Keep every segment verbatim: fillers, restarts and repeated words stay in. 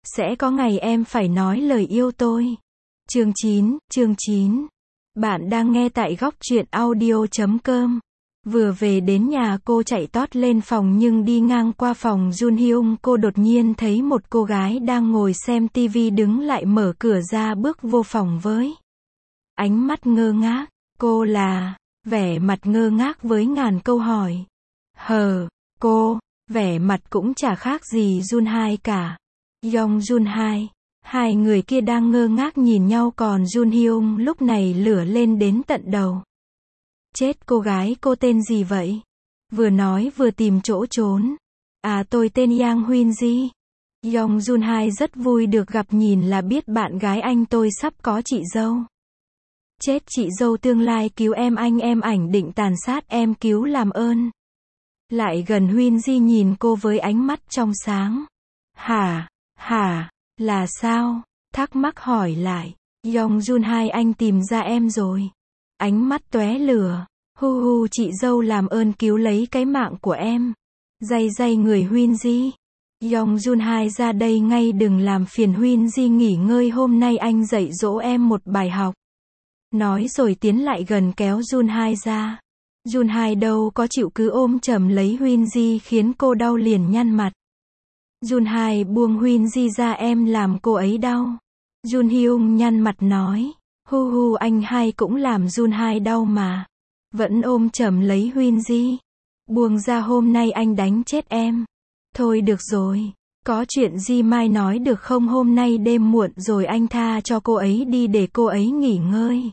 Sẽ có ngày em phải nói lời yêu tôi. Chương chín, chương chín. Bạn đang nghe tại góc truyện audio chấm com. Vừa về đến nhà cô chạy tót lên phòng nhưng đi ngang qua phòng Jun Hyung cô đột nhiên thấy một cô gái đang ngồi xem tivi đứng lại mở cửa ra bước vô phòng với ánh mắt ngơ ngác. Cô là, vẻ mặt ngơ ngác với ngàn câu hỏi. Hờ, cô, vẻ mặt cũng chả khác gì Jun Hai cả. Yong Jun Hai. Hai người kia đang ngơ ngác nhìn nhau còn Jun Hyung lúc này lửa lên đến tận đầu. Chết cô gái cô tên gì vậy? Vừa nói vừa tìm chỗ trốn. À tôi tên Yang Huyên Ji. Yong Jun Hai rất vui được gặp nhìn là biết bạn gái anh tôi sắp có chị dâu. Chết chị dâu tương lai cứu em anh em ảnh định tàn sát em cứu làm ơn. Lại gần Huyên Ji nhìn cô với ánh mắt trong sáng. Hả, hả, là sao? Thắc mắc hỏi lại. Yong Jun Hai anh tìm ra em rồi. Ánh mắt tóe lửa. Hu hu chị dâu làm ơn cứu lấy cái mạng của em. Day day người Huyên Ji. Yong Jun Hai ra đây ngay đừng làm phiền Huyên Ji nghỉ ngơi hôm nay anh dạy dỗ em một bài học. Nói rồi tiến lại gần kéo Jun Hai ra. Jun Hai đâu có chịu cứ ôm chầm lấy Huyên Ji khiến cô đau liền nhăn mặt. Jun Hai buông Huyên Ji ra em làm cô ấy đau. Jun Hyung nhăn mặt nói. Hu hu anh hai cũng làm Jun Hai đau mà. Vẫn ôm chầm lấy Huyên Ji. Buông ra hôm nay anh đánh chết em. Thôi được rồi. Có chuyện gì mai nói được không hôm nay đêm muộn rồi anh tha cho cô ấy đi để cô ấy nghỉ ngơi.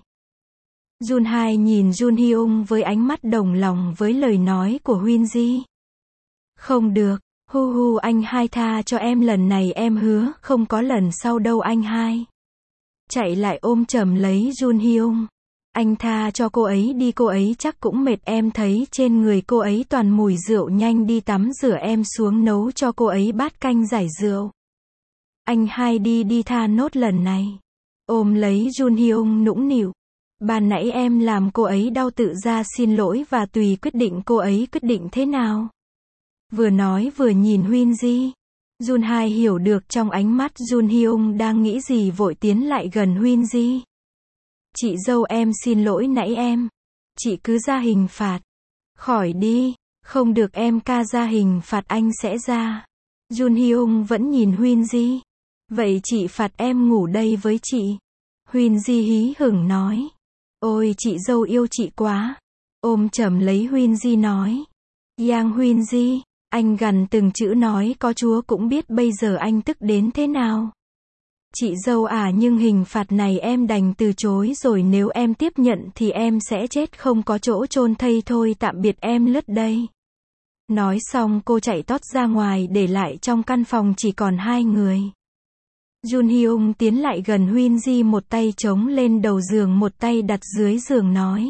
Jun Hai nhìn Jun Hyung với ánh mắt đồng lòng với lời nói của Huyên Ji. Không được. Hu hu anh hai tha cho em lần này em hứa không có lần sau đâu anh hai. Chạy lại ôm chầm lấy Jun Hyung. Anh tha cho cô ấy đi cô ấy chắc cũng mệt em thấy trên người cô ấy toàn mùi rượu nhanh đi tắm rửa em xuống nấu cho cô ấy bát canh giải rượu. Anh hai đi đi tha nốt lần này. Ôm lấy Jun Hyung nũng nịu. Ban nãy em làm cô ấy đau tự ra xin lỗi và tùy quyết định cô ấy quyết định thế nào. Vừa nói vừa nhìn Huyên Ji. Jun Hai hiểu được trong ánh mắt Jun Hyung đang nghĩ gì vội tiến lại gần Huyên Ji. Chị dâu em xin lỗi nãy em. Chị cứ ra hình phạt. Khỏi đi. Không được em ca ra hình phạt anh sẽ ra. Jun Hyung vẫn nhìn Huyên Ji. Vậy chị phạt em ngủ đây với chị. Huyên Ji hí hửng nói. Ôi chị dâu yêu chị quá. Ôm chầm lấy Huyên Ji nói. Yang Huyên Ji. Anh gằn từng chữ nói có chúa cũng biết bây giờ anh tức đến thế nào. Chị dâu à nhưng hình phạt này em đành từ chối rồi nếu em tiếp nhận thì em sẽ chết không có chỗ chôn thây thôi tạm biệt em lướt đây. Nói xong cô chạy tót ra ngoài để lại trong căn phòng chỉ còn hai người. Jun Hyung tiến lại gần Huyên Ji một tay chống lên đầu giường một tay đặt dưới giường nói.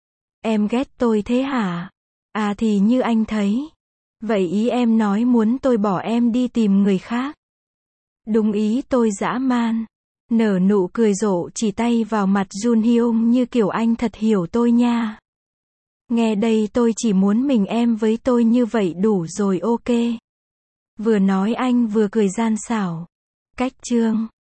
Em ghét tôi thế hả? À thì như anh thấy. Vậy ý em nói muốn tôi bỏ em đi tìm người khác. Đúng ý tôi dã man. Nở nụ cười rộ chỉ tay vào mặt Jun Hyung như kiểu anh thật hiểu tôi nha. Nghe đây tôi chỉ muốn mình em với tôi như vậy đủ rồi ok. Vừa nói anh vừa cười gian xảo. Cách chương